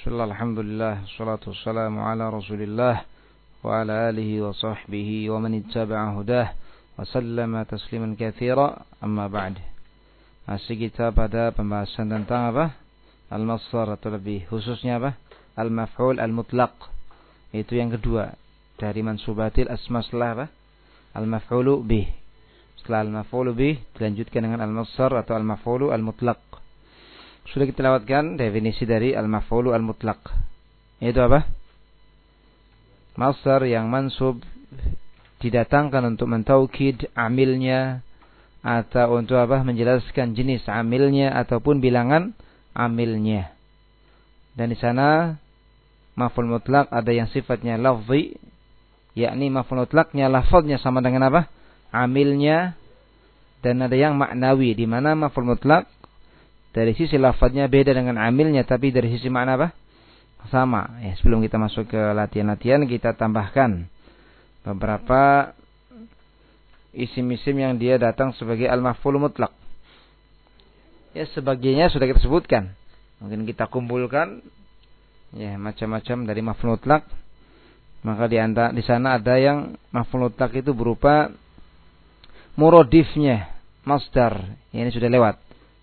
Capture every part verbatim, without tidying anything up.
Bismillah, alhamdulillah, salatu wassalamu ala rasulillah wa ala alihi wa sahbihi wa man ittaba'a hudah wa sallama tasliman katsira, amma ba'd. Masih kita pada pembahasan tentang apa? Al-masdar, atau lebih khususnya apa? Al-maf'ul al-mutlaq. Itu yang kedua dari mansubatil asma setelah apa? Al-maf'ulu bih. Setelah al-maf'ulu bih dilanjutkan dengan al-masdar atau al-maf'ulu al-mutlaq. Sudah kita lewatkan definisi dari al-maf'ulu al-mutlaq. Itu apa? Masdar yang mansub didatangkan untuk mentaukid amilnya, atau untuk apa? Menjelaskan jenis amilnya ataupun bilangan amilnya. Dan di sana maf'ul mutlaq ada yang sifatnya lafzi, yakni maf'ul mutlaqnya lafaznya sama dengan apa? Amilnya. Dan ada yang maknawi, di mana maf'ul mutlaq dari sisi lafadznya beda dengan amilnya, tapi dari sisi makna apa? Sama. Ya, sebelum kita masuk ke latihan-latihan, kita tambahkan beberapa isim-isim yang dia datang sebagai al-maf'ul mutlaq. Ya, sebagiannya sudah kita sebutkan. Mungkin kita kumpulkan ya macam-macam dari maf'ul mutlaq. Maka di antara di sana ada yang maf'ul mutlaq itu berupa muradifnya masdar. Ya, ini sudah lewat.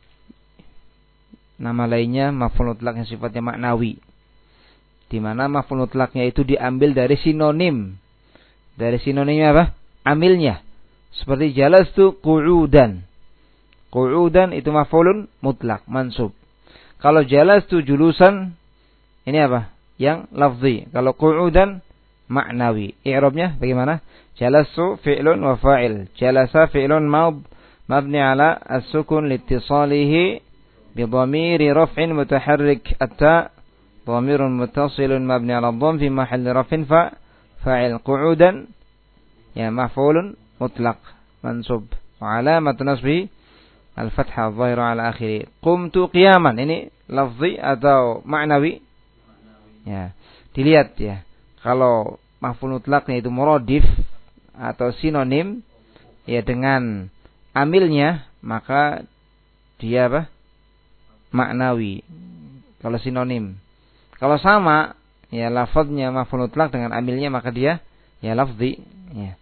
Nama lainnya maf'ul mutlaq yang sifatnya maknawi, di mana maf'ul mutlaqnya itu diambil dari sinonim. Dari sinonimnya apa? Amilnya. Seperti jalastu qu'udan. Qu'udan itu maf'ulun mutlaq, mansub. Kalau jalastu julusan, ini apa? Yang lafzi. Kalau qu'udan maknawi. I'rabnya bagaimana? Jalastu fi'lun wa fa'il. Jalasa fi'lun maud mabni ala as-sukun liittisalihi بضمير رفع متحرك التاء ضمير متصل مبني على الضم في محل رفع فاعل قعودا يا مفعول مطلق منصوب وعلامة نصبه الفتحة الظاهرة على آخره. قمت قياما, ini lafzi atau maknawi? Ya, dilihat ya. Kalau maf'ul mutlaqnya itu muradif atau sinonim ya dengan amilnya, maka dia apa? Maknawi. Kalau sinonim. Kalau sama ya lafadznya maf'ul mutlaq dengan amilnya, maka dia ya lafzi ya.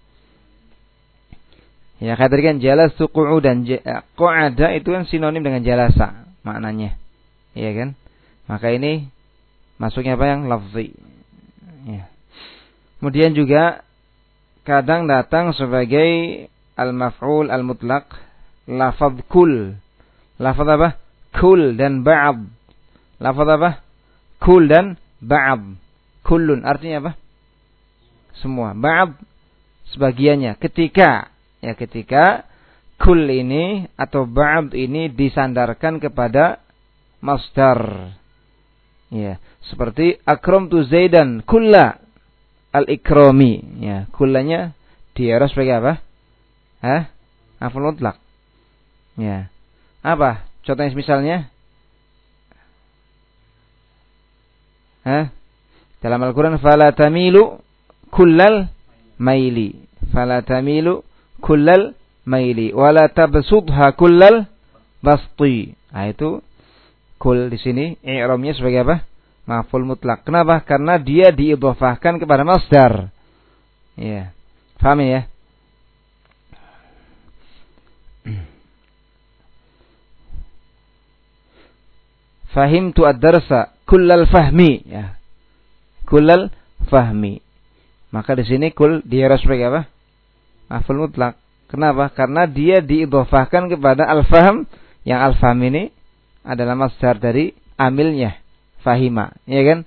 Ya kata tadi kan jalastu qu'udan, qa'ada itu kan sinonim dengan jalasa maknanya. Iya kan? Maka ini masuknya apa yang lafzi. Ya. Kemudian juga kadang datang sebagai al-maf'ul al-mutlaq lafadz kul. Lafadz apa? Kul dan ba'd. Lafaz apa? Kul dan ba'd. Kullun artinya apa? Semua. Ba'd sebagiannya. Ketika ya ketika kul ini atau ba'd ini disandarkan kepada masdar. Ya, seperti akramtu Zaidan kulla al-ikrami. Ya, kullanya diarah sebagai apa? Hah? Maf'ul mutlaq. Ya. Apa? Contohnya misalnya, Hah? dalam Al-Quran, fala tamilu kullal maili, fala tamilu kullal maili, wala tabsudha kullal basti. Nah itu kul di sini i'rabnya sebagai apa? Maf'ul mutlaq. Kenapa? Karena dia diidhafahkan kepada masdar. Ya, paham ya? Fahimtu ad-darsa kullal fahmi, ya. Kullal fahmi. Maka di sini kul dia harus sebagai apa? Maf'ul mutlaq. Kenapa? Karena dia diidhafahkan kepada al-fahm, yang al-fahm ini adalah masdar dari amilnya, fahima, ya kan?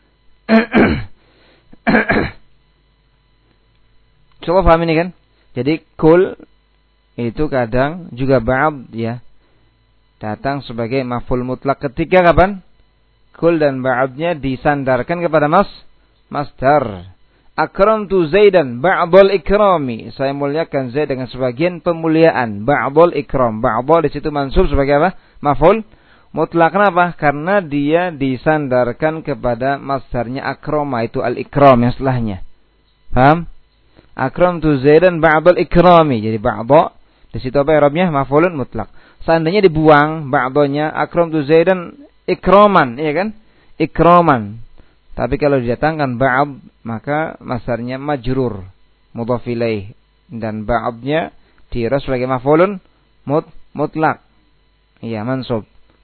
Coba paham ini kan? Jadi kul itu kadang juga ba'd ya, datang sebagai maf'ul mutlaq ketika kapan? Kul dan ba'dnya disandarkan kepada mas masdar. Akramtu Zaidan ba'dul ikrami. Saya muliakan Zaid dengan sebagian pemuliaan. Ba'dul ikram. Ba'dul di situ mansub sebagai apa? Maf'ul mutlaq. Kenapa? Karena dia disandarkan kepada masdarnya akrama, itu al-ikram yang setelahnya. Paham? Akramtu Zaidan ba'dul ikrami. Jadi ba'dul di situ apa i'rabnya? Maf'ulun mutlaq. Seandainya dibuang ba'donya akramtu Zaidan ikraman, iya kan? ikraman. Tapi kalau didatangkan ba'd maka masdarnya majrur mudhaf ilaih dan ba'dnya diraf sebagai maf'ulun mut mutlak. Iya, mansub.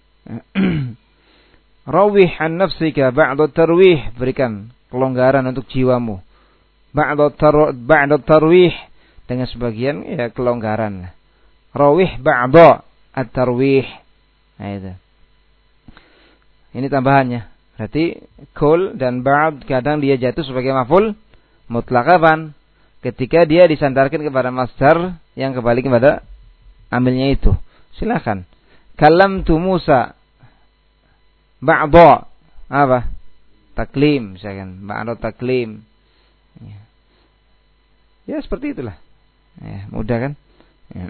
Rawih an nafsika ba'da tarwih, berikan kelonggaran untuk jiwamu. Ba'da tar ba'da tarwih, dengan sebagian ya kelonggaran. Rawih ba'da at-tarwih. Nah itu. Ini tambahannya. Berarti kul dan ba'd kadang dia jatuh sebagai maf'ul mutlak kapan? Ketika dia disandarkan kepada masdar yang kembali kepada amilnya itu. Silakan. Kalamtu Musa ba'da apa? Taklim, misalkan ba'da taklim. Ya. Ya seperti itulah. Ya, mudah kan? Ya.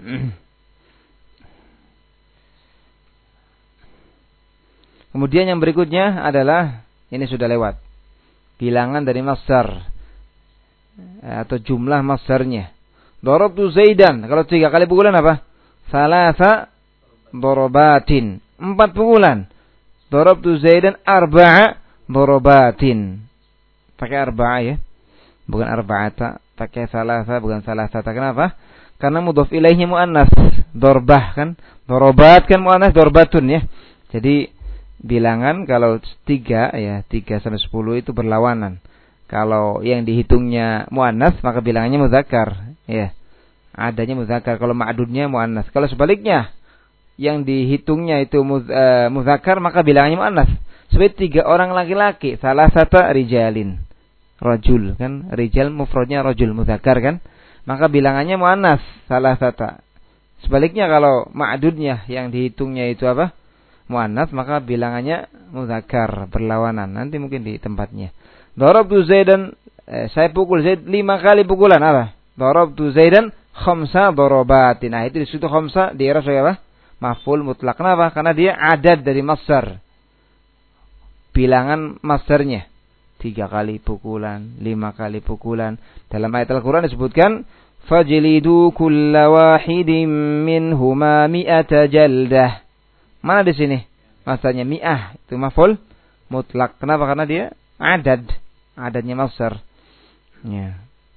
Kemudian yang berikutnya adalah ini sudah lewat. Bilangan dari masdar atau jumlah masdarnya. Darabtu Zaidan. Kalau tiga kali pukulan apa? Salasa darabatin. Empat pukulan. Darabtu Zaidan arba'a darabatin. Pakai arba'a ya. Bukan arba'ata. Pakai salasa bukan salasata. Kenapa? Karena mudhaf ilaihnya muannas. Darbah kan. Darabat kan muannas, darbatun ya. Jadi bilangan kalau tiga ya tiga sampai sepuluh itu berlawanan. Kalau yang dihitungnya muannas maka bilangannya mudzakkar ya. Adanya mudzakkar, kalau ma'dudnya muannas. Kalau sebaliknya yang dihitungnya itu mudzakkar maka bilangannya muannas. Seperti tiga orang laki-laki, salah satu rijalin. Rajul kan, rijal mufradnya rajul mudzakkar kan? Maka bilangannya muannas, salah satu. Sebaliknya kalau ma'dudnya yang dihitungnya itu apa? Muannas maka bilangannya mudzakkar, berlawanan. Nanti mungkin di tempatnya. Darabtu Zaidan, eh, saya pukul Zaid lima kali pukulan apa? Darabtu Zaidan khamsa darabatin. Nah, itu di situ khamsa di i'rab sebagai apa? Maf'ul mutlak. Kenapa? Karena dia adad dari masdar. Bilangan masdarnya. Tiga kali pukulan, lima kali pukulan. Dalam ayat Al-Quran disebutkan fajlidu kulla wahidin minhuma mi'ata jaldah. Mana di sini? Masdarnya mi'ah, itu maf'ul mutlak. Kenapa? Karena dia adad, adadnya masdar. Ya.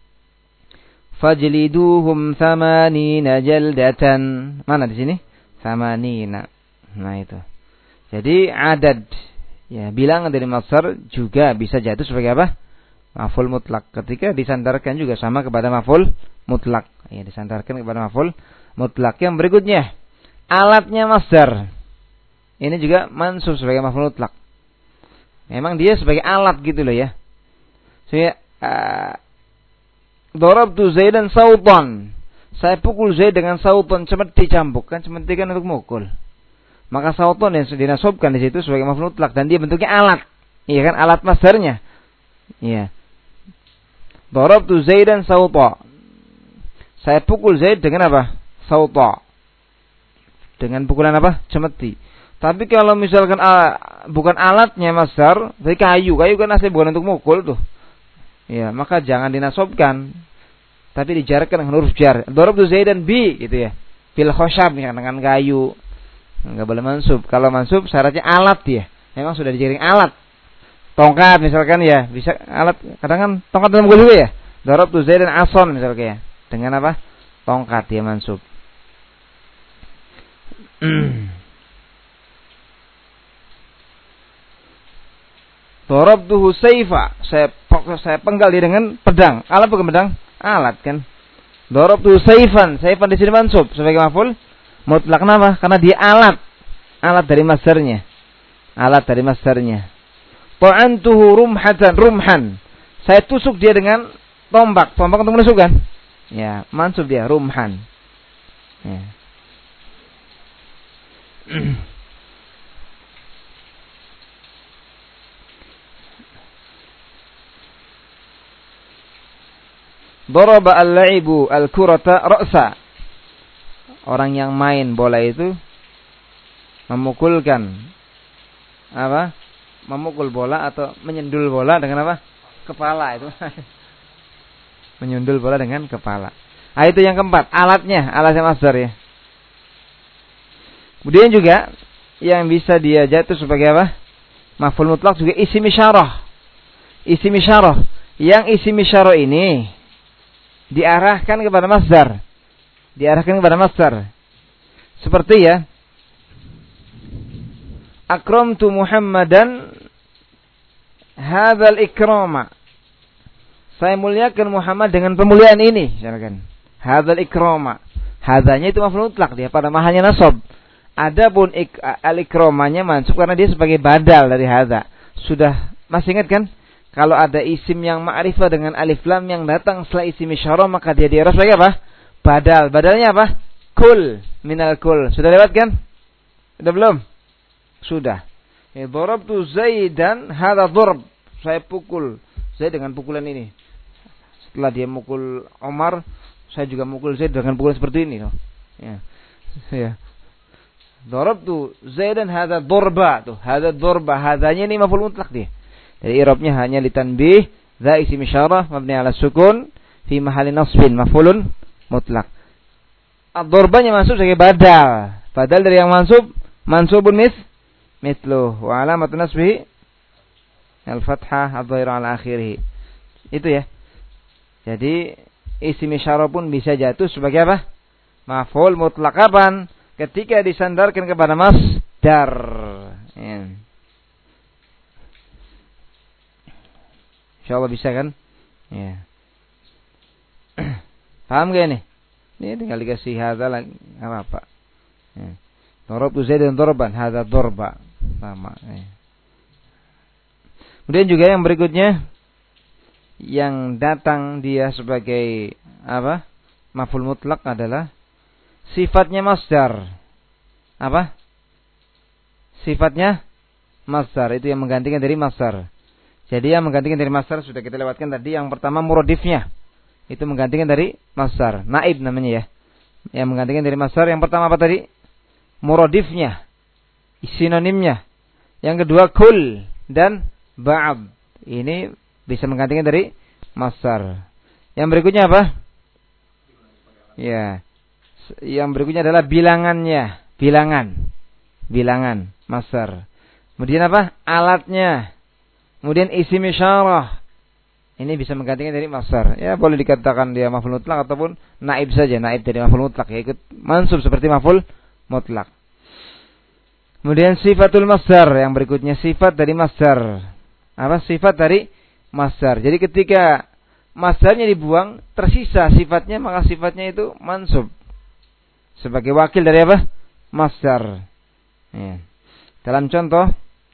Fajliduhum thamanina jaldatan. Mana di sini? Thamanina. Nah itu. Jadi adad, ya bilangan dari masdar juga bisa jatuh sebagai apa? Maf'ul mutlak. Ketika disandarkan juga sama kepada maf'ul mutlak. Ya, disandarkan kepada maf'ul mutlak. Yang berikutnya, alatnya masdar. Ini juga mansub sebagai maf'ul mutlak. Memang dia sebagai alat gitu loh ya. Saya uh, darabtu Zaidan sautan. Saya pukul Zaid dengan sautan, cemeti cambuk kan, cemeti kan untuk mukul. Maka sautan yang dinasabkan di situ sebagai maf'ul mutlak dan dia bentuknya alat. Iya kan, alat masdarnya. Iya. Darabtu Zaidan sauta. Saya pukul Zaid dengan apa? Sauta. Dengan pukulan apa? Cemeti. Tapi kalau misalkan uh, bukan alatnya masdar, tapi kayu, kayu kan asli bukan untuk mukul tuh. Ya, maka jangan dinasobkan. Tapi dijarkan dengan huruf jar. Darabtu Zaidan bi gitu ya. Bil khosyab dengan kayu. Enggak boleh mansub. Kalau mansub syaratnya alat ya. Memang sudah dijaring alat. Tongkat misalkan ya, bisa alat. Kadang kan tongkat dalam mukul juga ya. Darabtu Zaidan ason misalkan ya. Dengan apa? Tongkat ya mansub. Darabtuhu sayfa. Saya saya penggal dia dengan pedang. Alat bukan pedang? Alat kan. Darabtuhu sayfan. Sayfan di sini mansub sebagai maf'ul mutlak. Kenapa? Karena dia alat. Alat dari masdarnya. Alat dari masdarnya. Ta'antuhu rumhatan rumhan. Saya tusuk dia dengan tombak. Tombak untuk menusuk kan? Ya, mansub dia rumhan. Ya. Daraba al-la'ibu al-kurata ra'sa. Orang yang main bola itu memukulkan apa? Memukul bola atau menyendul bola dengan apa? Kepala itu. Menyundul bola dengan kepala. Ah, itu yang keempat, alatnya, alatnya masdar ya. Kemudian juga yang bisa dia jatuh sebagai apa? Maf'ul mutlak juga isim isyarah. Isim isyarah. Yang isim isyarah ini diarahkan kepada masdar. Diarahkan kepada masdar. Seperti ya, akramtu Muhammadan hadzal ikrama. Saya muliakan Muhammad dengan pemuliaan ini, misalkan. Hadzal ikrama. Hadzanya itu maf'ul mutlak, dia pada mahanya nasab. Adapun al-ikramanya mansub karena dia sebagai badal dari hadza. Sudah masih ingat kan? Kalau ada isim yang ma'rifah dengan alif lam yang datang setelah isim isyarah, maka dia diarah sebagai apa? Badal. Badalnya apa? Kul, minal kul. Sudah lewat kan? Sudah belum? Sudah. Ya, darabtu Zaidan hadza darb. Saya pukul Zaid dengan pukulan ini. Setelah dia mukul Omar, saya juga mukul Zaid dengan pukulan seperti ini. Ya. Ya. Darabtu Zaidan hadza darba. Tuh, hadza darba. Hadzanya ini maf'ul mutlak dia. Jadi i'rabnya hanya litanbih, dza isim isyarah mabni ala sukun fi mahalli nasbin maf'ulun mutlak. Ad-darbanya mansub sebagai badal. Badal dari yang mansub, mansubun mis mithluh wa alamatun nasbihi al-fathah adh-dhahirah ala akhirih. Itu ya. Jadi isim isyarah pun bisa jatuh sebagai apa? Maf'ul mutlak kapan? Ketika disandarkan kepada masdar. Ya. Insyaallah bisa kan? Ya. Paham gak ini? Ini tinggal dikasih hadza lagi apa-apa. Ya. Darabtu Zaidan darban, hadza darba. Sama. Ya. Kemudian juga yang berikutnya yang datang dia sebagai apa? Maf'ul mutlak adalah sifatnya masdar. Apa? Sifatnya masdar, itu yang menggantikan dari masdar. Jadi yang menggantikan dari masdar sudah kita lewatkan tadi. Yang pertama muradifnya. Itu menggantikan dari masdar. Naib namanya ya. Yang menggantikan dari masdar. Yang pertama apa tadi? Muradifnya. Sinonimnya. Yang kedua kul dan ba'd. Ini bisa menggantikan dari masdar. Yang berikutnya apa? Ya. Yang berikutnya adalah bilangannya. Bilangan. Bilangan. Masdar. Kemudian apa? Alatnya. Kemudian isim isyarah. Ini bisa menggantikan dari masdar. Ya boleh dikatakan dia maf'ul mutlak ataupun naib saja. Naib dari maf'ul mutlak. Ya ikut mansub seperti maf'ul mutlak. Kemudian sifatul masdar. Yang berikutnya sifat dari masdar. Apa? Sifat dari masdar. Jadi ketika masdarnya dibuang, tersisa sifatnya, maka sifatnya itu mansub. Sebagai wakil dari apa? Masdar. Ya. Dalam contoh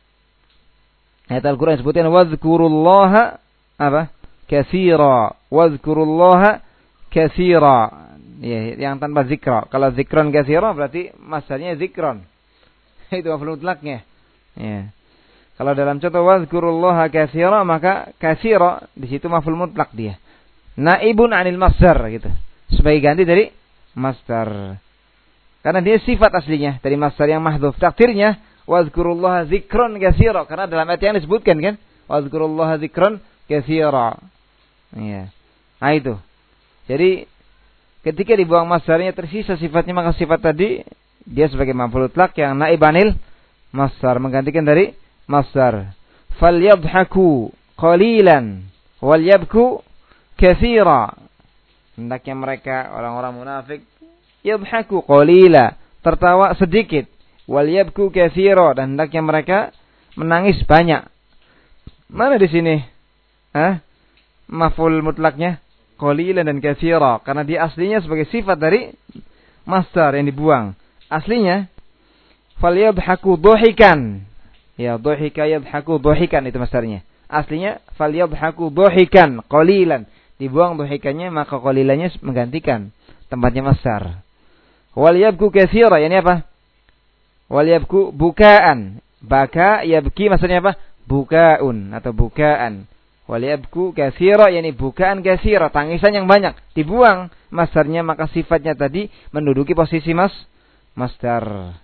ayat Al-Quran sebutkan wadhkurullaha apa? Katsira. Wadhkurullaha katsira. Ya, yang tanpa zikra. Kalau zikran katsira berarti masdarnya zikran. Itu maf'ul mutlaknya. Ya. Kalau dalam contoh wadhkurullaha katsira, maka katsira di situ maf'ul mutlak dia. Naibun 'anil masdar gitu. Sebagai ganti dari masdar. Karena dia sifat aslinya dari masdar yang mahdhuf. Takdirnya wadhkurullaha zikran katsira, karena dalam ayat yang disebutkan kan, wadhkurullaha zikran katsira. Iya. Nah itu. Jadi ketika dibuang masdarnya tersisa sifatnya, maka sifat tadi dia sebagai maf'ul mutlak yang naib 'anil masdar, menggantikan dari masdar. Falyadhaku qalilan walyabku katsira. Hendaknya mereka orang-orang munafik yadhaku qalila, tertawa sedikit, walyabku katsira, dan hendaknya mereka menangis banyak. Mana di sini? Hah? Maf'ul mutlaknya qalilan dan katsira, karena dia aslinya sebagai sifat dari masdar yang dibuang. Aslinya falyadhaku dhahikan. Ya, dhahika yadhaku dhahikan itu masdarnya. Aslinya falyadhaku dhahikan qalilan. Dibuang dhahikannya, maka qalilannya menggantikan tempatnya masdar. Wal yabku katsira, yani apa? Wal yabku bukaan. Baka yabki maksudnya apa? Bukaun atau bukaan. Wal yabku katsira, yani bukaan katsira, tangisan yang banyak. Dibuang masdarnya, maka sifatnya tadi menduduki posisi mas masdar.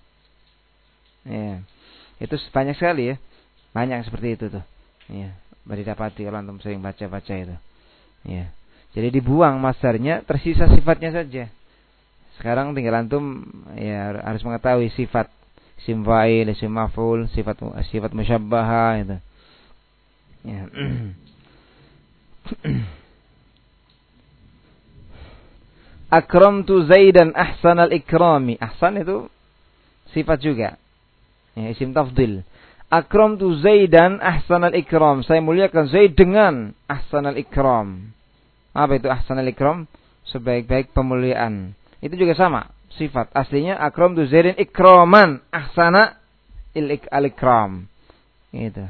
Ya. Itu banyak sekali ya. Banyak seperti itu tuh. Ya, baru didapati kalau antum sering baca-baca itu. Ya. Jadi dibuang masdarnya, tersisa sifatnya saja. Sekarang tinggal antum ya harus mengetahui sifat isim fa'il, isim maf'ul, sifat sifat musyabbahah itu. Ya. Akramtu Zaidan ahsanal ikrami. Ahsan itu sifat juga. Ya, isim tafdil. Akramtu Zaidan ahsanal ikram. Saya muliakan Zaid dengan ahsanal ikram. Apa itu ahsanal ikram? Sebaik-baik pemuliaan. Itu juga sama, sifat. Aslinya akramtu Zaidan ikraman ahsana al-ikram. Gitu.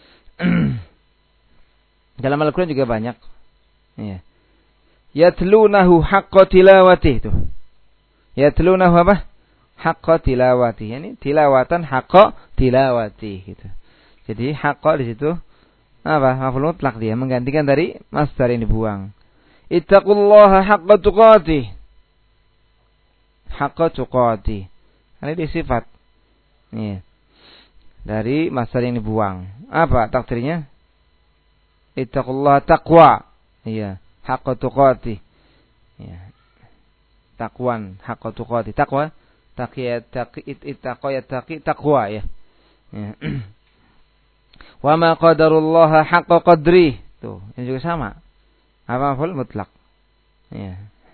Dalam Al-Qur'an juga banyak. Ya. Yatlunahu haqqa tilawatih itu. Yatlunahu apa? Haqqa tilawatih. Yani tilawatan haqqa tilawatih gitu. Jadi haqqa di situ apa? Maf'ul mutlaq dia menggantikan dari masdar yang dibuang. Ittaqullaha haqqa tuqatih. Haqqa tuqatih. Ini di sifat. Nih. Dari masdar yang dibuang. Apa takdirnya? Ittaqullaha taqwa. Iya. Haqqa tuqati. Ya. Takwan, haqqa tuqati. Takwa, taqiyat taqi ittaqaya taqi taqwa ya. Ya. Wa ma qadarullaha haqqa qadri. Tuh, ini juga sama. Apa maf'ul mutlaq. Ya.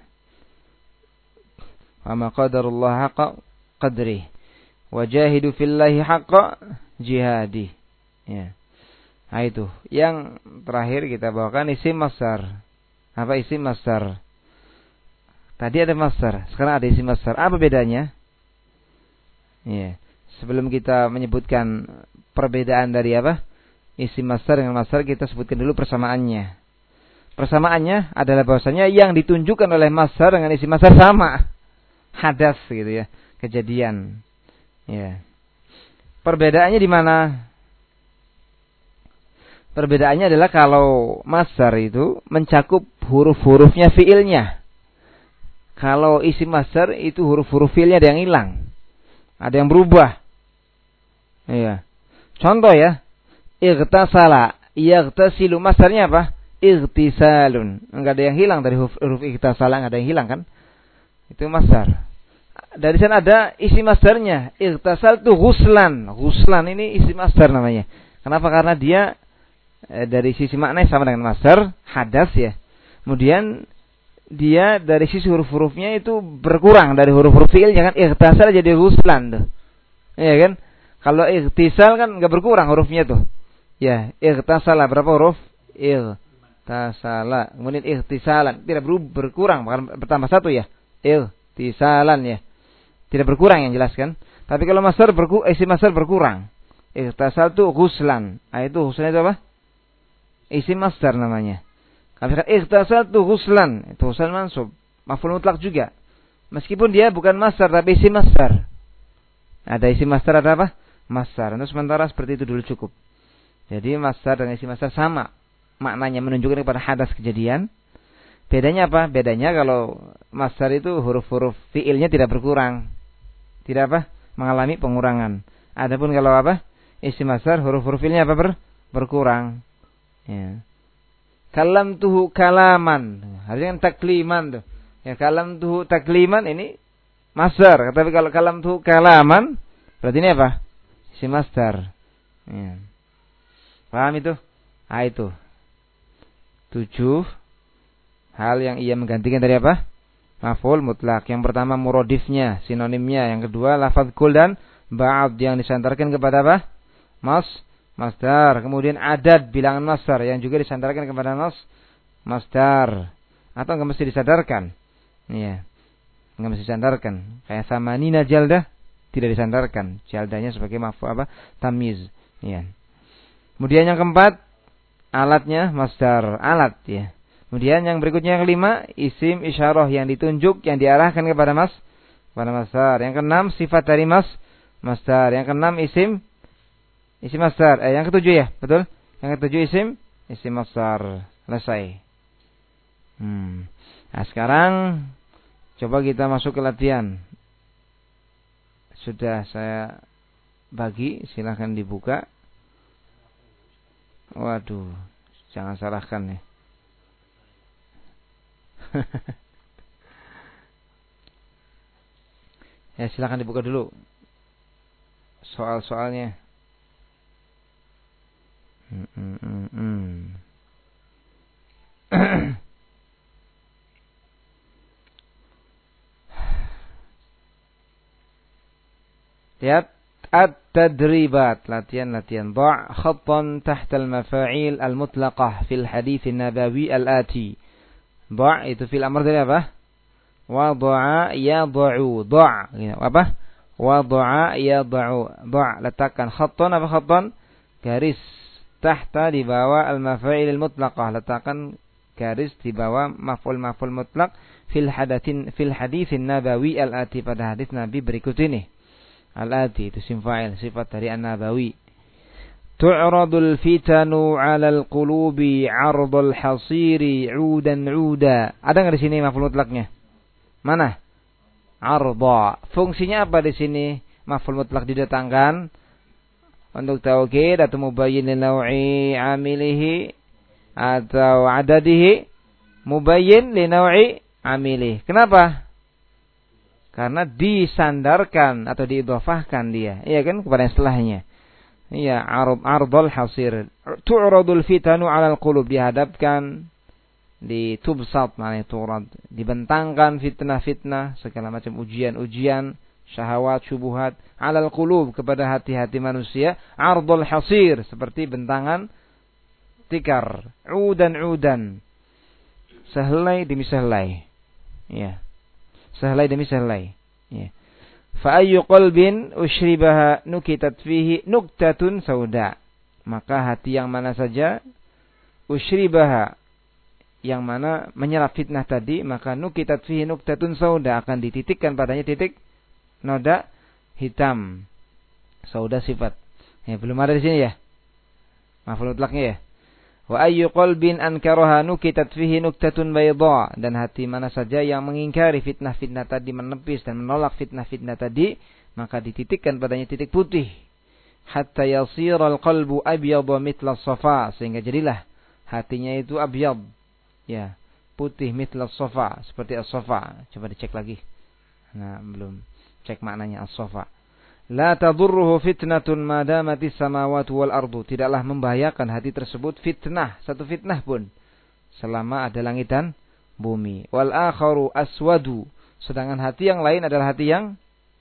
Wa ma qadarullaha haqqa qadri. Wajahidu fillahi haqqa jihadi. Ya. Nah itu. Yang terakhir kita bawakan isim masdar. Apa isim masdar? Tadi ada masdar, sekarang ada isim masdar. Apa bedanya? Iya. Sebelum kita menyebutkan perbedaan dari apa? Isim masdar dengan masdar, kita sebutkan dulu persamaannya. Persamaannya adalah bahwasanya yang ditunjukkan oleh masdar dengan isim masdar sama. Hadas gitu ya, kejadian. Ya. Perbedaannya di mana? Perbedaannya adalah kalau masdar itu mencakup huruf-hurufnya fiilnya. Kalau isim masdar itu huruf-huruf fiilnya ada yang hilang. Ada yang berubah. Iya. Contoh ya. Ightasala. Ightasilu. Masdarnya apa? Ightisalun. Enggak ada yang hilang dari huruf, huruf ightasala. Enggak ada yang hilang kan? Itu masdar. Dari sana ada isim masdarnya. Ightasal itu ghuslan. Ghuslan ini isim masdar namanya. Kenapa? Karena dia dari sisi makna sama dengan masdar, hadas ya. Kemudian dia dari sisi huruf-hurufnya itu berkurang dari huruf-huruf fiil, jangan ightasal jadi ghuslan tuh. Iya kan? Kalau ightisal kan enggak berkurang hurufnya tuh. Ya, ightasala berapa huruf? Ightasala. Kemudian ightisalan tidak berkurang, bahkan bertambah satu ya. Ightisalan ya. Tidak berkurang yang jelas kan? Tapi kalau masdar berku isim masdar berkurang. Ightasal tuh ghuslan. Ah itu ghuslan itu apa? Isim masdar namanya. Kalau misalkan ightasaltu ghuslan, itu ghuslan mansub, maf'ul mutlaq juga. Meskipun dia bukan masdar tapi isim masdar. Ada isim masdar, ada apa? Masdar. Untuk sementara seperti itu dulu cukup. Jadi masdar dan isim masdar sama. Maknanya menunjukkan kepada hadas kejadian. Bedanya apa? Bedanya kalau masdar itu huruf-huruf fiilnya tidak berkurang. Tidak apa? Mengalami pengurangan. Adapun kalau apa? Isim masdar huruf-huruf fiilnya apa? Ber berkurang. Ya. Kalam tuhu kalaman, harusnya kan takliman tuh. Ya, kalam tuhu takliman ini masdar. Tapi kalau kalam tuhu kalaman, berarti ini apa? Si masdar. Ya. Paham itu? Ah itu. Tujuh hal yang ia menggantikan dari apa? Maf'ul mutlak. Yang pertama muradifnya, sinonimnya. Yang kedua lafaz kul dan ba'd yang disandarkan kepada apa? Mas masdar. Kemudian adad bilangan masdar yang juga disandarkan kepada mas masdar. Atau enggak mesti disandarkan. Iya. Enggak mesti disandarkan. Kayak sama Nina jaldah tidak disandarkan. Jaldahnya sebagai maf'ul apa? Tamyiz. Iya. Kemudian yang keempat alatnya masdar, alat ya. Kemudian yang berikutnya yang kelima isim isyarah yang ditunjuk yang diarahkan kepada mas kepada masdar. Yang keenam sifat dari mas masdar. Yang keenam isim isim masdar. Eh, yang ketujuh ya, betul? Yang ketujuh isim isim masdar. Selesai. Hmm. Nah, sekarang coba kita masuk ke latihan. Sudah saya bagi, silahkan dibuka. Waduh, jangan salahkan ya. Ya, silahkan dibuka dulu. soal-soalnya. Hmm, hmm, hmm, hmm. Lihat at-tadribat, latihan-latihan. Dha' khattan tahta al-mafa'il al-mutlaqah fil hadits an-nabawi al-ati. Dha' itu fil amr dari apa? Wada'a yad'u. Dha' apa? Wada'a yad'u. Dha' letakkan khattan apa khattan? Garis tahta di bawah al-mafa'il al-mutlaqah. Letakkan garis di bawah maf'ul maf'ul mutlaq fil hadatsin fil haditsin nabawi al-ati, pada hadis Nabi berikut ini. Al-ati itu isim fa'il, sifat dari an-nabawi. Tu'radul fitanu 'alal qulubi 'ardal hasiri 'udan 'uda. Ada enggak di sini maf'ul mutlaqnya? Mana? 'Arda. Fungsinya apa di sini? Maf'ul mutlaq didatangkan untuk taukid atau mubayyin li naw'i 'amilihi atau 'adadihi, mubayyin li naw'i 'amilihi. Kenapa? Karena disandarkan atau diidhafahkan dia, iya kan, kepada yang setelahnya. Iya, arab ardul hasir. Tu'radul fitanu 'alal qulub, dihadapkan, ditubsat, maknanya turad, dibentangkan fitnah-fitnah, segala macam ujian-ujian, syahwat, syubhat, 'alal qulub, kepada hati-hati manusia, ardul hasir, seperti bentangan tikar, 'udan-'udan, sehelai demi sehelai. Iya. Sehelai demi sehelai. Ya. Fa ayyu qalbin ushribaha nukitat fihi nuktatun sauda. Maka hati yang mana saja ushribaha, yang mana menyerap fitnah tadi, maka nukitat fihi nuktatun sauda, akan dititikkan padanya titik noda hitam. Sauda sifat. Ya, belum ada di sini ya. Maf'ul mutlaqnya ya. Wa ayyu qalbin ankaraha nukitat fihi nuktatun bayda, dan hati mana saja yang mengingkari fitnah-fitnah tadi, menepis dan menolak fitnah-fitnah tadi, maka dititikkan padanya titik putih. Hatta yasiral qalbu abyadha mithla as-safa, sehingga jadilah hatinya itu abyad, ya, putih, mithla as-safa, seperti as-safa. Coba dicek lagi. Nah, belum cek maknanya as-safa. La tadurruhu fitnatun ma damatis samawati wal ardu. Tidaklah membahayakan hati tersebut fitnah, satu fitnah pun, selama ada langit dan bumi. Wal akharu aswadu. Sedangkan hati yang lain adalah hati yang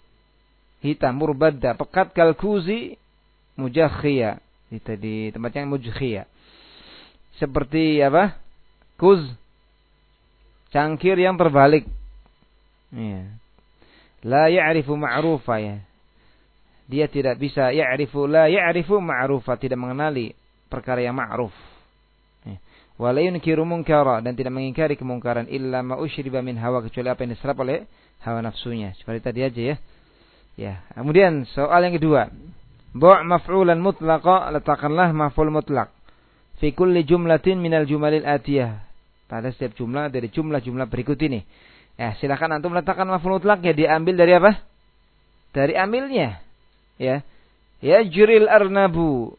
hitam, murbadda, pekat kalkuzi, mujakhia. Itu di tempatnya mujkhia. Seperti apa? Kuz, cangkir yang terbalik. Ya. La ya'rifu ma'rufa, ya. Dia tidak bisa ya'rifu, la ya'rifu ma'rufa, tidak mengenali perkara yang ma'ruf. Wa la yunkiru munkara, dan tidak mengingkari kemungkaran, illa ma usyriba min hawa, kecuali apa yang diserap oleh hawa nafsunya. Seperti tadi aja ya. Ya, kemudian soal yang kedua. Dha' maf'ulan mutlaqa, letakkanlah maf'ul mutlaq fi kulli jumlatin minal jumalil atiyah, pada setiap jumlah dari jumlah-jumlah berikut ini. Ya, silakan antum letakkan maf'ul mutlaq, ya, diambil dari apa? Dari amilnya. Ya, yajril arnabu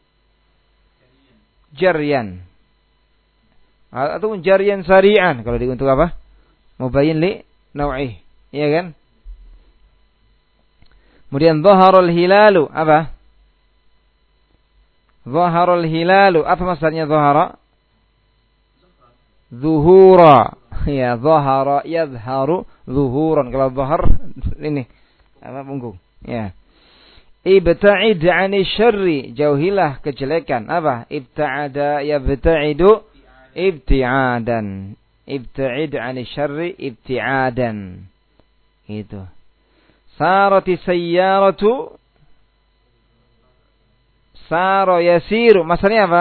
jaryan, atau jaryan sari'an, kalau di untuk apa? Mubayyin li naw'i, iya kan? Kemudian dhaharul hilalu, apa? Dhaharul hilalu, apa maksudnya dhahara? Zuhura. Ya, dhahara yadhharu zuhuran. Kalau dhahar ini apa, punggung. Ya. Ibta'id 'ani syarri, jauhilah kejelekan. Apa? Ibta'ada yabta'idu ibti'adan. Ibta'id 'ani syarri ibti'adan. Gitu. Sarati sayyaratu, saro yasiru. Maksudnya apa?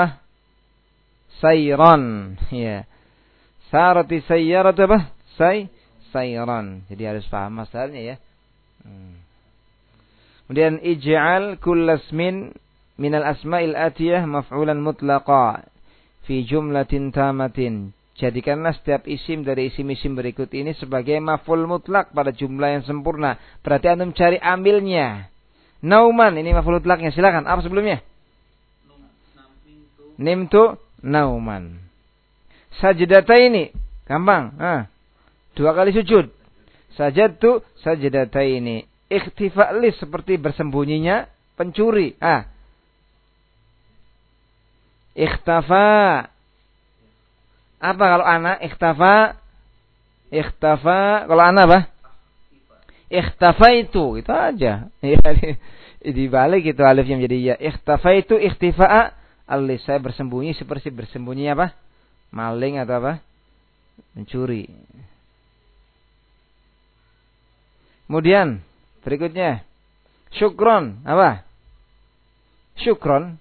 Sayran. Ya. Sarati sayyaratu apa? Say sayran. Jadi harus paham masalahnya ya. Hmm. Kemudian ij'al kullasmin minal asma'il atiyah maf'ulan mutlaqa fi jumlatin tamatin. Jadikanlah setiap isim dari isim-isim berikut ini sebagai maf'ul mutlak pada jumlah yang sempurna. Berarti antum cari amilnya. Nauman, ini maf'ul mutlaknya. Silakan. Apa sebelumnya? Nimtu nauman. Sajdataini, gampang. Ah. Dua kali sujud. Sajadtu sajdataini. Ikhtifa lis, seperti bersembunyinya pencuri. Ah. Ikhtafa. Apa kalau ana? Ikhtafa. Ikhtafa. Kalau ana apa? Ikhtafa itu. Itu aja. Dibalik itu alifnya menjadi ya. Ikhtafa itu ikhtifa'a. Alis saya bersembunyi seperti bersembunyi apa? Maling atau apa? Mencuri. Kemudian berikutnya. Syukron. Apa? Syukron.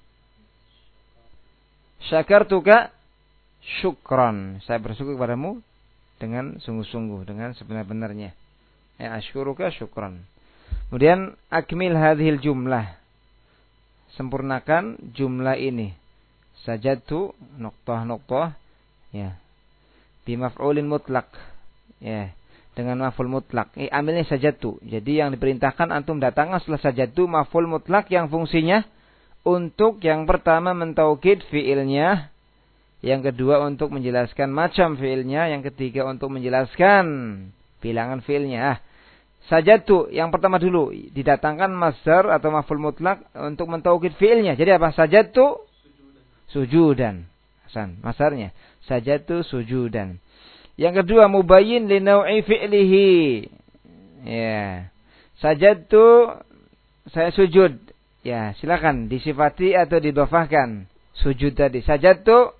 Syakartuka syukron. Saya bersyukur kepadamu dengan sungguh-sungguh, dengan sebenar-benarnya. Ya, asykuruka syukron. Kemudian akmil hadhil jumlah. Sempurnakan jumlah ini. Sajadtu nuqtah-nuqtah ya. Bimaf'ulin mutlak. Ya, dengan maf'ul mutlak. Eh, ambilnya sajadtu. Jadi yang diperintahkan antum datangkan setelah sajadtu maf'ul mutlak yang fungsinya untuk yang pertama mentaukid fiilnya, yang kedua untuk menjelaskan macam fiilnya, yang ketiga untuk menjelaskan bilangan fiilnya. Ah, sajadtu yang pertama dulu didatangkan masdar atau maf'ul mutlak untuk mentaukid fiilnya. Jadi apa? Sajadtu sujudan. Hasan, masdarnya. Sajadtu sujudan. Yang kedua mubayyin li naw'i fi'lihi. Ya. Sajadtu saya sujud. Ya, silakan disifati atau didhofahkan. Sujud tadi. Sajadtu.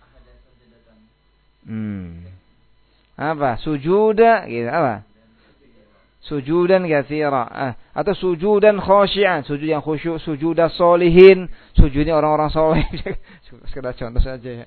Hmm. Apa? Sujuda gitu apa? Sujudan katsira. Ah, atau sujudan khasyi'an, sujud yang khusyuk, sujuda sholihin, sujudnya orang-orang soleh. Sekedar contoh saja ya.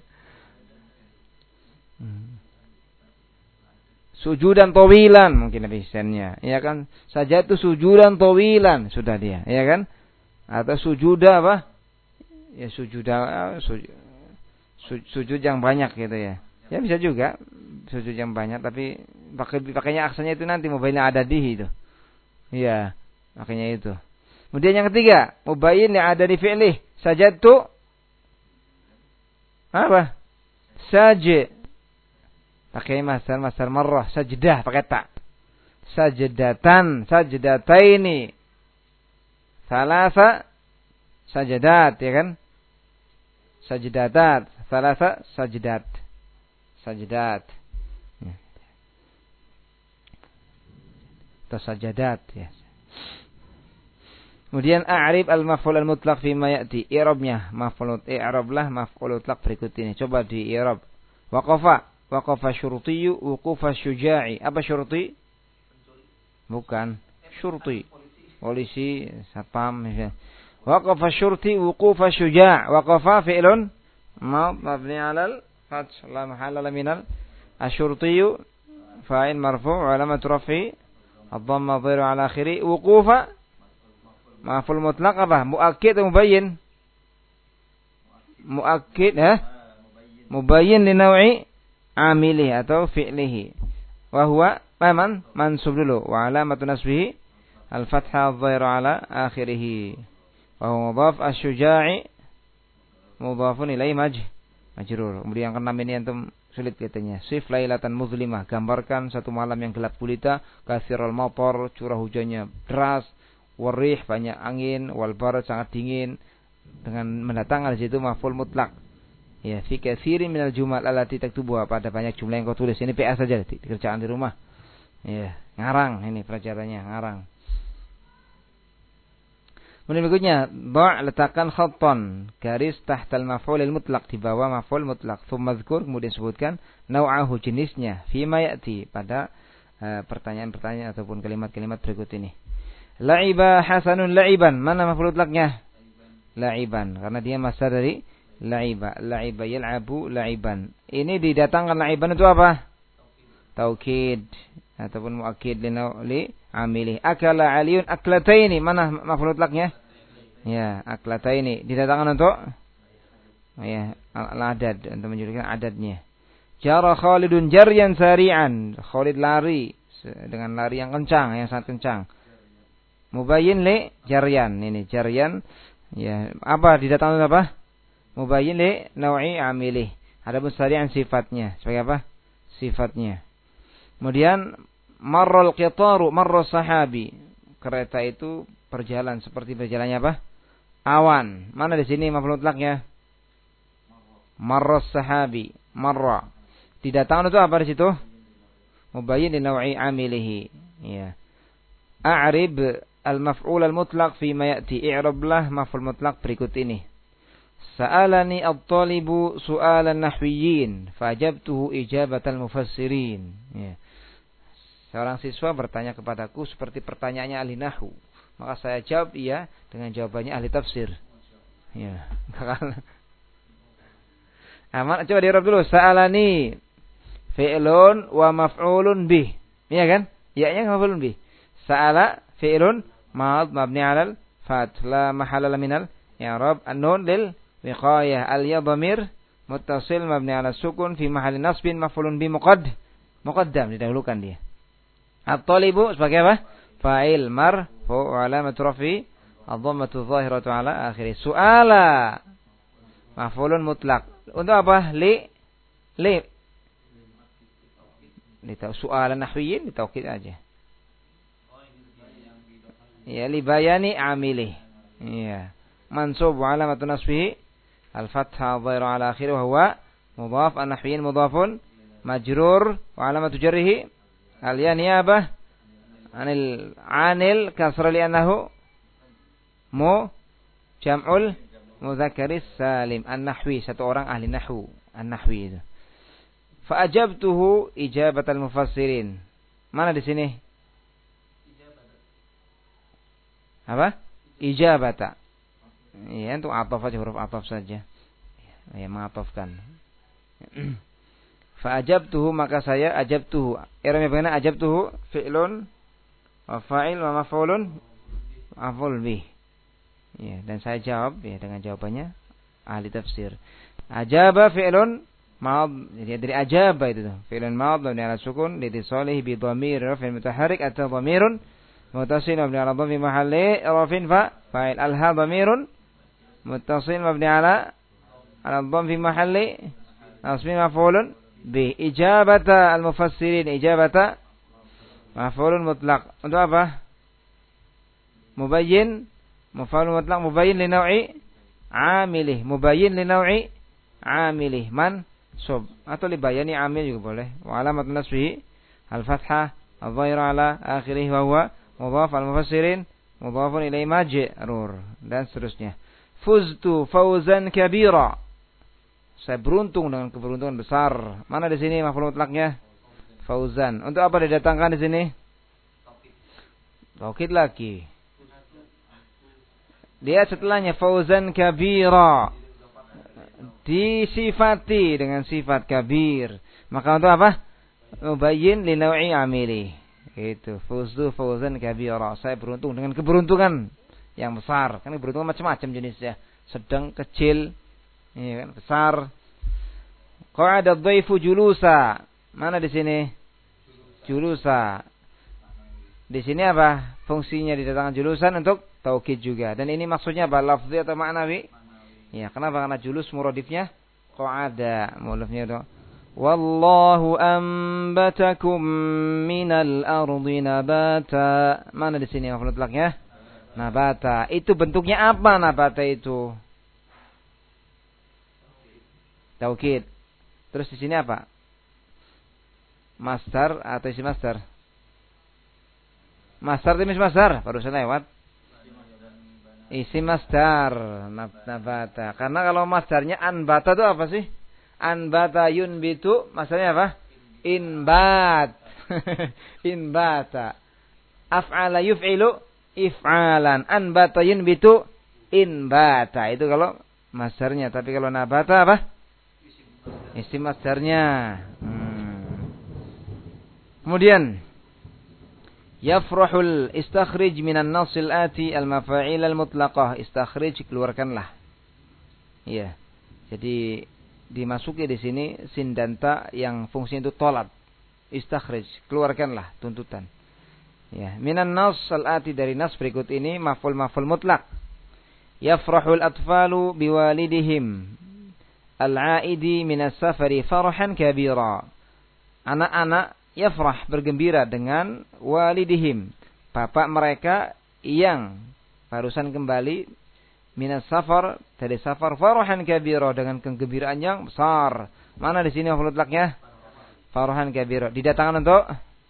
Hmm. Sujudan tawilan mungkin lebih sennya. Ya kan? Sajadtu sujudan tawilan sudah dia, ya kan? Atau sujuda apa? Ya sujuda sujud, sujud yang banyak gitu ya. Ya bisa juga sujud yang banyak tapi pakai pakainya aksanya itu nanti mubayyin adadihi itu. Iya, makanya itu. Kemudian yang ketiga, mubayyin li adadi fi'lih. Sajadtu apa? Saj. Pakai masdar masdar marrah, sajdah pakai ta. Sajdatan, sajdataini. Salasa sajadat, ya kan? Sajdatat, salasa sajdat. Sajdat. Atau sajadat, ya. Kemudian a'rib al-maf'ul al-mutlaq fi ma ya'ti. I'rabnya maf'ul i'rablah maf'ul mutlaq berikut ini. Coba di i'rab. Waqafa, waqafa syurtiyyu wuqufa syuja'i. Apa syurti? Bukan. Syurti. Polisi, satpam. Waqafa syurti wuqufa syuja'. Waqafa fi'lun mabni 'alal fath la mahalla minal asyurtiyyu fa'il marfu' wa alamat raf'i ad-dhamma dhahiru 'ala akhiri. Wuqufa maf'ul mutlaq apa? Muakkid atau mubayyin? Muakkid ya. Mubayyin li naw'i amilihi atau fi'lihi. Wa huwa man mansub dulu wa alamatu nasbihi al-fathah adh-dhahiru 'ala akhirih. Wa huwa mudhaf asy-syuja'i mudhafun ilaihi majh majrur. Kemudian yang keenam ini antum sulit katanya. Sif lailatan muzlimah, gambarkan satu malam yang gelap gulita, katsirul matar, curah hujannya deras, warih banyak angin, wal barad sangat dingin. Dengan mendatangkan di situ maf'ul mutlak. Ya, fi katsirin minal jumal allati taktubuha, pada banyak jumlah yang kau tulis. Ini P A saja di kerjaan di rumah. Ya, ngarang ini pelajarannya, ngarang. Kemudian berikutnya, ba' letakkan khattan, garis tahtal maf'ulil mutlaq, di bawah maf'ul mutlaq. Tsumma dzkur, kemudian sebutkan nau'ahu, jenisnya, fi ma ya'ti, pada uh, pertanyaan-pertanyaan ataupun kalimat-kalimat berikut ini. La'iba hasanun la'iban, mana maf'ul mutlaqnya? La'iban, karena dia masdar dari la'iba. La'iba yal'abu la'iban. Ini didatangkan la'iban itu apa? Taukid ataupun muakkid li li amilih. Akala aliyun aklataini, mana maf'ul mutlaqnya? Ya, aklataini didatangkan untuk ya al-adad, untuk menunjukkan adadnya. Jara Khalidun jaryan sari'an, Khalid lari dengan lari yang kencang, yang sangat kencang. Mubayyin li jaryan, ini jaryan ya, apa didatangkan apa? Mubayyin li naw'i amilih. Adapun sari'an sifatnya, sebagai apa? Sifatnya. Kemudian marral qitaru marras sahabi, kereta itu berjalan seperti berjalannya apa? awan. Mana di sini maf'ul mutlaknya? Marras sahabi, marra. Didatangkan itu apa di situ? Mubayyin li naw'i amilihi. Ya. A'rib al-maf'ul al-mutlaq fi ma ya'ti. I'rablah maf'ul mutlaq berikut ini. Sa'alani at-talibu su'alan nahwiyyin, fajabtuhu ijabatal mufassirin. Ya. Seorang siswa bertanya kepadaku seperti pertanyaannya ahli nahwu. Maka saya jawab iya dengan jawabannya ahli tafsir. Ya. Aman, coba di-i'rab dulu. Sa'alani fi'lun wa maf'ulun bih. Iya kan? Ya-nya maf'ulun bih. Sa'ala fi'lun mad mabni 'alal fath la mahalla minal i'rab. An-nun lil wiqayah. Al-ya dhamir muttasil mabni 'ala sukun fi mahalli nasbin maf'ulun bi muqadd muqaddam, didahulukan dia. At-talibu sebagai apa? Fa'il marfu' wa alamat rafi ad-dhammatu adh-dhahiratu 'ala akhirih. Su'ala maf'ulun mutlaq. Untuk apa? Li li li su'alan nahwiyyin ditaukid aja. Ya, li bayani amilih. Iya. Mansub wa alamatun nasbihi al-fathah adh-dhahiru 'ala akhirih wa huwa mudhaf, an-nahwiyyin mudhafun majrur wa alamatu jarrihi al-ya niyabah anil anil kasra li annahu mu jam'ul mudzakkaris salim. An-nahwi, satu orang ahli nahwu, an-nahwi itu. Fa ajabtuhu ijabatal mufassirin. Mana di sini? Apa? Ijabata. Ya, untuk ataf aja, huruf ataf saja. Ya, mengatafkan. Fa ajabtuhu, maka saya ajabtuhu. I'rabnya bagaimana? Ajabtuhu fi'lun wa fa'il wa maf'ulun maf'ul bih. Ya, dan saya jawab ya dengan jawabannya ahli tafsir. Ajaba fi'lun mad, jadi dari ajaba itu tuh. Fi'lun mad mabni 'ala sukun litisalihi bi dhamir raf'in mutaharrik atau dhamirun muttasil mabni 'ala dhammi mahalli raf'in fa fa'il. Al-ha dhamirun muttasil mabni 'ala 'ala dhamm fi mahalli nasbin maf'ulun bi. Ijabata al-mufassirin, ijabata maf'ulun mutlaq. Untuk apa? Mubayyin, maf'ulun mutlaq mubayyin li naw'i amilih, mubayyin li naw'i amilih man sub atau li bayani amil juga boleh. Wa alamat nasbihi al-fathah adh-dhahira 'ala akhirih wa huwa mudhaf, al-mufassirin mudhafun ilaihi majrur, dan seterusnya. Fuztu fawzan kabira. Saya beruntung dengan keberuntungan besar. Mana di sini maf'ul mutlaqnya? Fauzan. Untuk apa didatangkan di sini? Taukid lagi. Dia setelahnya fauzan kabira. Disifati dengan sifat kabir. Maka untuk apa? Mubayyin li naw'i amili. Itu. Fuztu fauzan kabira. Saya beruntung dengan keberuntungan yang besar. Kan keberuntungan macam-macam jenisnya. Sedang, kecil, iya kan, besar. Qa'ada dhaifu julusa. Mana di sini? Julusa. Di sini apa? Fungsinya didatangkan julusan untuk taukid juga. Dan ini maksudnya apa? Lafzi atau ma'nawi? Ya, kenapa? Karena julus muradifnya qa'ada. Mulafnya itu. Wallahu ambatakum minal ardi nabata. Mana di sini maf'ul mutlaqnya? Nabata. Itu bentuknya apa nabata itu? Taukid. Terus di sini apa? Masdar atau isi masdar? Masdar atau isi masdar? Barusan lewat. Isi masdar nabata. Karena kalau masdarnya anbata itu apa sih? Anbata yunbitu, masdarnya apa? Inbat. Inbata. Af'ala yuf'ilu if'alan. Anbata yunbitu inbata. Itu kalau masdarnya. Tapi kalau nabata apa? Isi masdarnya. Hmm. Kemudian yafrahul istakhrij minan nasil ati al-mafa'il al-mutlaqah. Istakhrij, keluarkanlah. Iya. Jadi dimasuki di sini sin dan ta yang fungsinya itu tolab. Istakhrij, keluarkanlah, tuntutan. Ya, minan nas al-ati, dari nas berikut ini maf'ul maf'ul mutlaq. Yafrahul atfalu biwalidihim al-aidi minas safari farhan kabira. Anak-anak yafrah, bergembira dengan walidihim, bapak mereka yang barusan kembali minas safar, dari safar, farahan kabira, dengan kegembiraan yang besar. Mana di sini maf'ul mutlaknya? Farahan kabira. Didatangkan untuk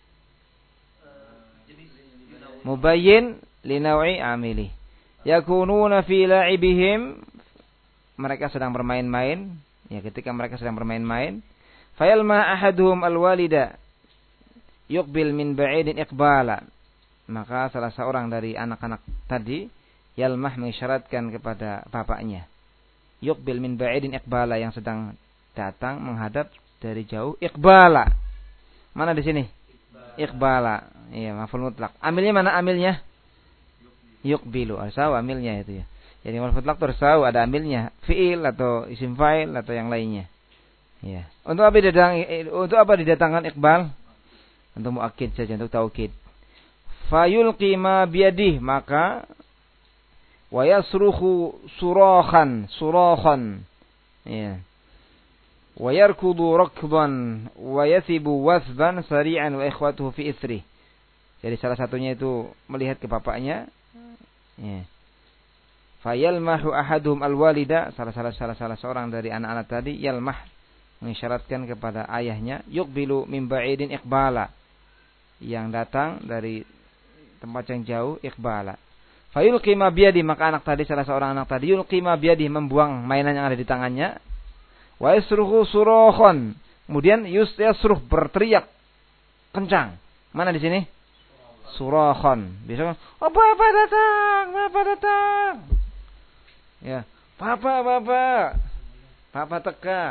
mubayyin li naw'i amili. Yakununa fi la'ibihim, mereka sedang bermain-main, ya ketika mereka sedang bermain-main. Fayalma ahaduhum alwalida yuqbil min ba'idin iqbala. Maka salah seorang dari anak-anak tadi yalmah mengisyaratkan kepada bapaknya. Yuqbil min ba'idin iqbala, yang sedang datang menghadap dari jauh. Iqbala. Mana di sini? Iqbala. Iya, maf'ul mutlak. Amilnya mana amilnya? Yuqbilu. Asal amilnya itu ya. Jadi maf'ul mutlak tersau ada amilnya, fi'il atau isim fa'il atau yang lainnya. Iya. Untuk apa didatang untuk apa didatangkan iqbal? Untuk muakkid saja, untuk taukid. Fayulqi ma biyadihi, maka wa yasrukhu surahan surahan, ya, wa yarkudu rakban wa yathibu wathban sari'an wa ikhwatuhu fi ithri. Jadi salah satunya itu melihat ke bapaknya, ya. Fayalmahu ahaduhum alwalida, salah salah salah salah seorang dari anak-anak tadi yalmah mengisyaratkan kepada ayahnya, yuqbilu min ba'idin iqbala, yang datang dari tempat yang jauh, iqbala. Fayulqi ma biyadi, maka anak tadi, salah seorang anak tadi, yulqi ma biyadi, membuang mainan yang ada di tangannya. Wa yasruhu surahan, kemudian yasruh, berteriak kencang. Mana di sini? Surahan. Biasanya, oh bapak datang, bapak datang. Ya, bapak, bapak, bapak teka.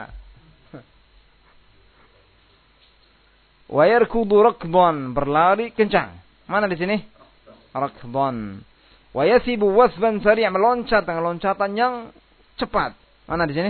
Wa yarkudu rakban, berlari kencang. Mana di sini? Rakban. Wa yasibu wasban sari', meloncat dengan loncatan yang cepat. Mana di sini?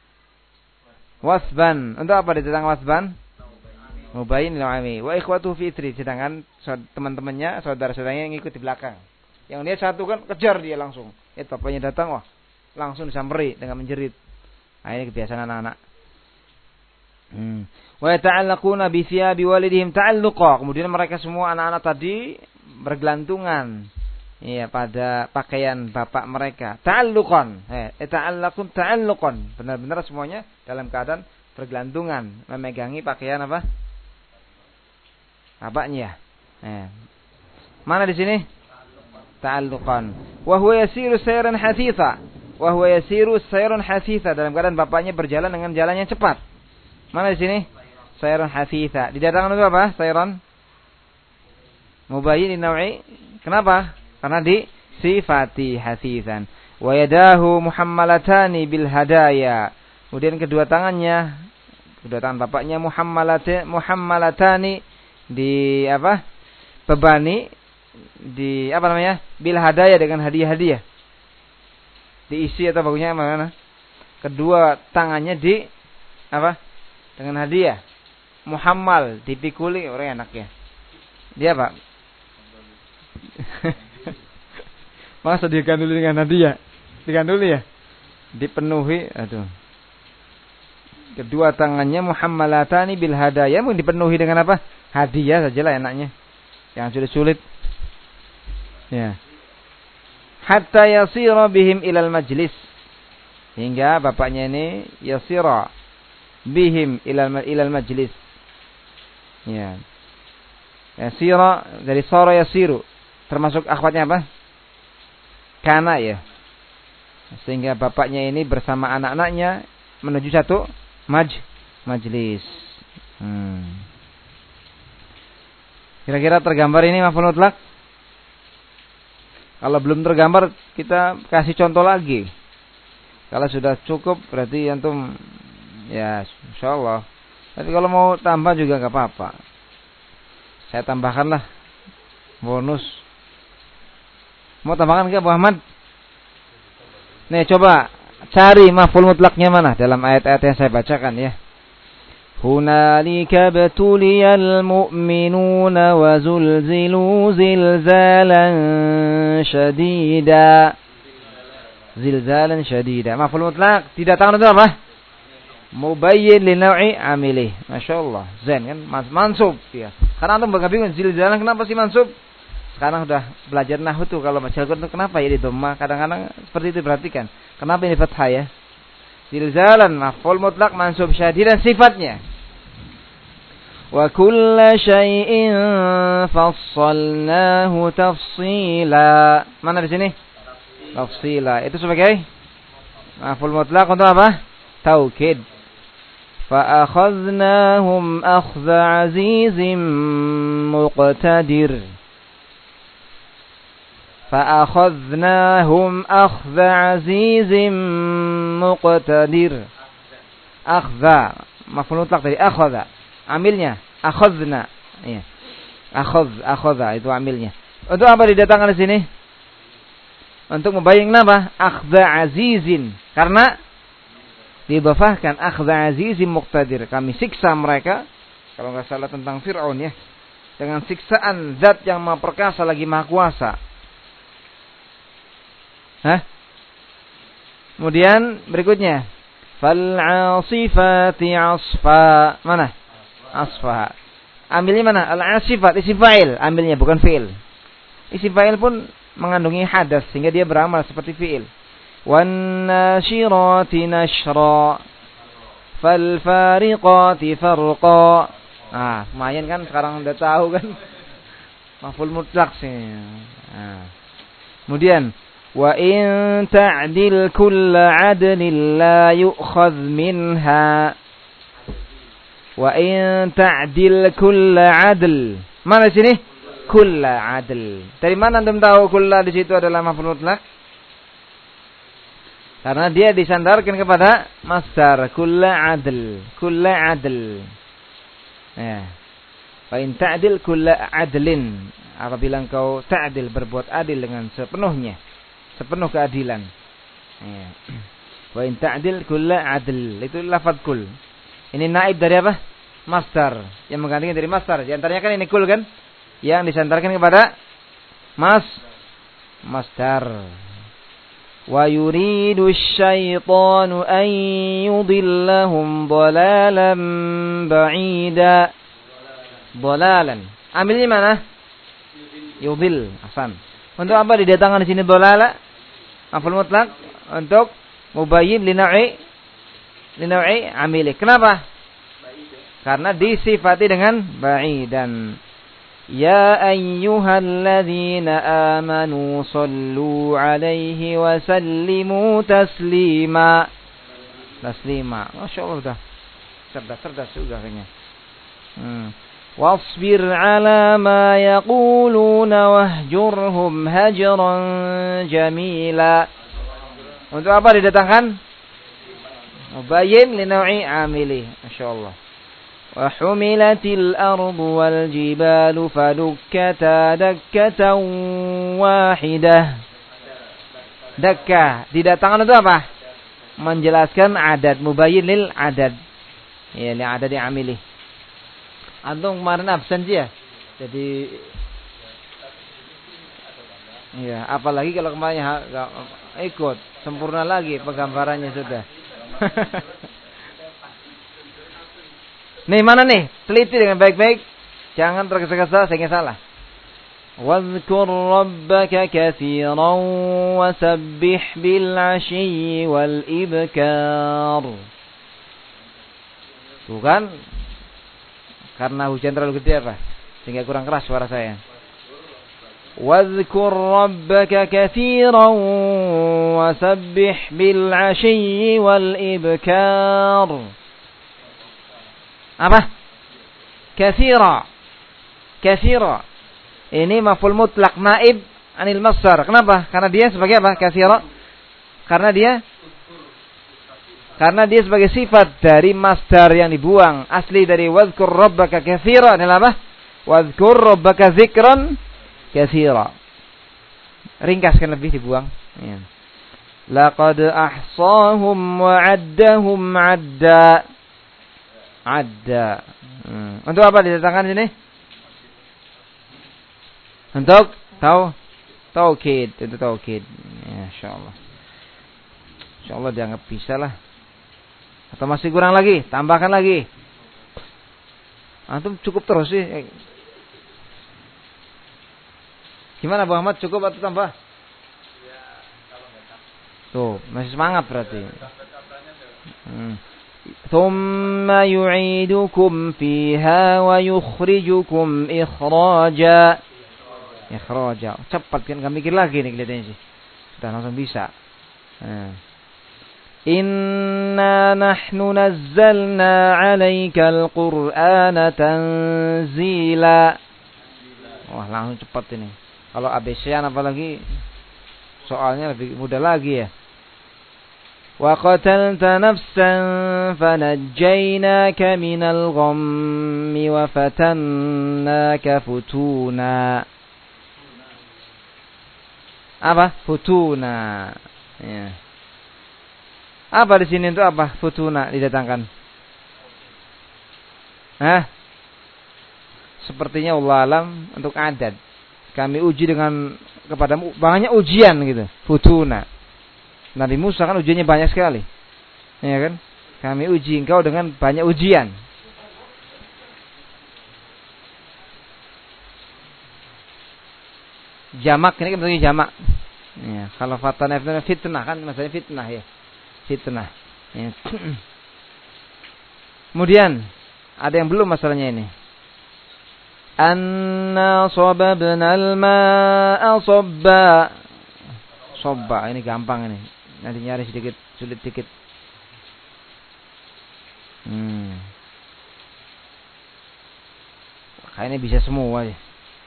Wasban. Untuk apa didatang wasban? Mubayyin lil ami. Wa ikhwatuhu fi ithri, sedangkan teman-temannya, saudara-saudaranya yang ikut di belakang. Yang dia satu kan kejar dia langsung. Eh bapaknya datang, wah, langsung disamperi dengan menjerit. Nah, ini kebiasaan anak-anak. Hmm. Wa yata'allaquna bi thiyabi walidihim ta'alluqa. Kemudian mereka semua anak-anak tadi bergelantungan, iya, pada pakaian bapak mereka. Ta'alluqan. Eh, ta'allaqun ta'alluqan. Benar-benar semuanya dalam keadaan bergelantungan, memegangi pakaian apa? Bapaknya. Eh. Mana di sini? Ta'alluqan. Wa huwa yasiru sayran hasitha. Wa huwa yasiru sayran hasitha, dalam keadaan bapaknya berjalan dengan jalan yang cepat. Mana di sini? Sayran hasitha. Didatangkan untuk apa? Sayran mubayyin naw'i. Kenapa? Karena di sifati hasithan. Wa yadahu muhammalatani bil hadaya. Kemudian kedua tangannya, kedua tangan bapaknya muhammalati muhammalatani, di apa? Bebani, di apa namanya? Bil hadaya, dengan hadiah-hadiah. Diisi atau bagusnya mana? Kedua tangannya di apa? Dengan hadiah. Muhammal, dipikuli, orang enak ya. Dia apa? Masa diganduli dengan hadiah? Diganduli ya? Dipenuhi, aduh. Kedua tangannya muhammalatani bil hadaya, mau dipenuhi dengan apa? Hadiah sajalah enaknya. Yang sulit-sulit. Ya. Hatta yasira bihim ilal majlis. Hingga bapaknya ini yasira bihim ilal ilal majlis. Ya. Yasira dari sara yasiru. Termasuk akhwatnya apa? Kana ya. Sehingga bapaknya ini bersama anak-anaknya menuju satu maj majlis. Hmm. Kira-kira tergambar ini maf'ul mutlak? Kalau belum tergambar, kita kasih contoh lagi. Kalau sudah cukup, berarti antum ya insyaallah. Tapi kalau mau tambah juga enggak apa-apa. Saya tambahkanlah bonus. Mau tambahkan ke Muhammad? Nih coba cari maf'ul mutlaknya mana dalam ayat-ayat yang saya bacakan ya. Hunalika batuliyal mu'minuna wa zulzilu zilzalan syadida. Zilzalan syadida. Maf'ul mutlak didatangkan itu apa? Mubayyin li naw'i amilih. Masyaallah. Zain kan mansub ya. Karena antum bakal bingung zilzalan kenapa sih mansub? sekarang sudah belajar nahwu tuh kalau baca Al-Qur'an itu kenapa ya di dhamma? Kadang-kadang seperti itu perhatikan. Kenapa ini fathah ya? Zilzalan maf'ul mutlaq mansub syadidan sifatnya. Wa kulla syai'in fassalnahu tafsila. Mana di sini? Tafsila. Itu sebagai maf'ul mutlaq untuk apa? Taukid. Fa akhadnahum akhdha 'azizim muqtadir. Fa akhadnahum akhdha 'azizim muqtadir. Akhdha maf'ul mutlaq dari akhadha. Amilnya akhadna, iya. Akhadh, akhadha itu amilnya. Untuk apa didatangkan di sini? Untuk membayangkan apa? Akhdha azizin. Karena didhafahkan akhdha azizin muqtadir. Kami siksa mereka, kalau enggak salah tentang Firaun ya, dengan siksaan zat yang maha perkasa lagi maha kuasa. Hah? Kemudian berikutnya, fal 'asifati 'asfa. Mana? Asfa. Ambilnya mana? Al-asifat isim fa'il, ambilnya bukan fi'il. Isim fa'il pun mengandungi hadas sehingga dia beramal seperti fi'il. Wan nashirati nashra. Fal fariqati farqa. Ah, lumayan kan sekarang udah tahu kan. Maf'ul mutlaq sih. Nah. Kemudian wa in ta'dil kull 'adlin la yu'khadh minha. Wa in ta'dil kulla 'adl. Mana di sini? Kulla 'adl. Dari mana antum tahu kulla di situ adalah maf'ul mutlaq? Karena dia disandarkan kepada masdar kulla 'adl. Kulla 'adl. Ya. Wa in ta'dil kulla 'adlin. Apabila engkau ta'dil berbuat adil dengan sepenuhnya, sepenuh keadilan. Ya. Wa in ta'dil kulla 'adl. Itu lafaz kul. Ini naib dari apa? Masdar. Yang menggantikan dari masdar. Di antaranya kan ini kul kan? Yang disandarkan kepada mas masdar. Wa yuridu asyaitanu an yudillahum dhalalan ba'ida. Dhalalan. Ambilnya mana? Yudil. Hasan. Untuk apa didatangkan di sini dhalala? Maf'ul mutlaq untuk mubayyin li na'i Linawai amilih. Kenapa? Karena disifati dengan ba'idan. Ya ayyuhalladzina amanu sallu alaihi wa sallimu taslima. Taslima. Masya Allah dah. Cerdas-cerdas juga kayaknya. Hmm. Wasbir ala ma yaquluna wahjurhum hajran jamila. Untuk apa didatangkan? Mubayyin li naw'i amili. Masyaallah. Wa humilatil ardu wal jibalu fadukkata dakkatan wahidah. Dakka didatangkan itu apa? Menjelaskan adad, mubayyin lil adad. Ya, li adadi amili. Antum kemarin absen ya? Jadi ya, apalagi kalau kemarin ikut, sempurna lagi penggambarannya sudah. Nih mana nih? Teliti dengan baik-baik. Jangan tergesa-gesa sehingga salah. Wadhkur rabbaka katsiran wasabbih bil 'ashyi wal ibkar. Tuh kan? Karena hujan terlalu gede apa? Sehingga kurang keras suara saya. Wadhkur rabbaka katsiran wasabbih bil 'ashyi wal ibkar. Apa? Katsira. Katsira. Ini maf'ul mutlaq naib anil masdar. Kenapa? Karena dia sebagai apa? Katsira. Karena dia Karena dia sebagai sifat dari masdar yang dibuang. Asli dari wadhkur rabbaka katsira adalah apa? Wadhkur rabbaka dzikran katsira. Ringkaskan lebih dibuang. Ya. Laqad ahsahum wa 'addahum 'adda. Adda. Hmm. Untuk apa didatangkan sini? Untuk tau taukid, itu taukid. Ya, insyaallah. Insyaallah dianggap bisa lah. Atau masih kurang lagi? Tambahkan lagi. Antum cukup terus sih. Gimana Bu Ahmad, cukup atau tambah? Tuh, masih semangat berarti. Hmm. Thumma yu'idukum fiha wa yukhrijukum ikhraja. Ikhraja. Cepat kan, enggak mikir lagi nih kelihatannya sih. Sudah langsung bisa. Nah. Inna nahnu nazzalna 'alaikal Qur'ana tanzila. Wah, langsung cepat ini. Kalau A B C-an apalagi soalnya lebih mudah lagi ya. Wa qatalta nafsan fanajjaynaka minal ghammi wa fatannaka futuna. Apa? Futuna. Ya. Apa di sini itu apa? Futuna didatangkan. Hah? Sepertinya Allah alam untuk adad. Kami uji dengan kepadamu banyak ujian gitu. Futuna. Nabi Musa kan ujiannya banyak sekali. Ya kan? Kami uji engkau dengan banyak ujian. Jamak ini kan bentuknya jamak. Ya, kalau fatana fitnah kan maksudnya fitnah ya. Fitnah. Ya. Kemudian ada yang belum masalahnya ini. Anna sababna al-ma'a sabba. Sabba ini gampang ini. Nanti nyari sedikit sulit sedikit. Hmm. Kayaknya bisa semua ya.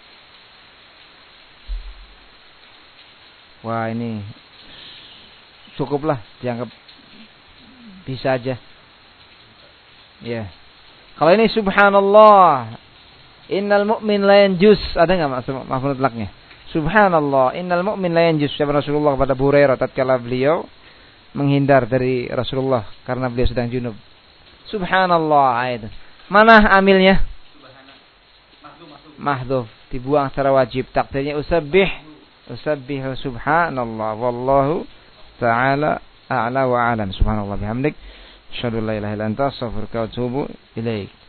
Wah, ini cukuplah dianggap bisa aja. Ya. Kalau ini subhanallah. Innal mu'min la yanjus. Ada enggak maksud maf'ul mutlaknya? Subhanallah, innal mu'min la yanjus. Sabda Rasulullah kepada Abu Hurairah tatkala beliau menghindar dari Rasulullah karena beliau sedang junub. Subhanallah ayat. Mana amilnya? Mahdhuf, dibuang secara wajib. Takdirnya usabbih, usabbih subhanallah. Wallahu ta'ala a'la wa a'lam. Subhanallah bihamdik. Asyhadu an la ilaha illa anta astaghfiruka wa atubu ilaik.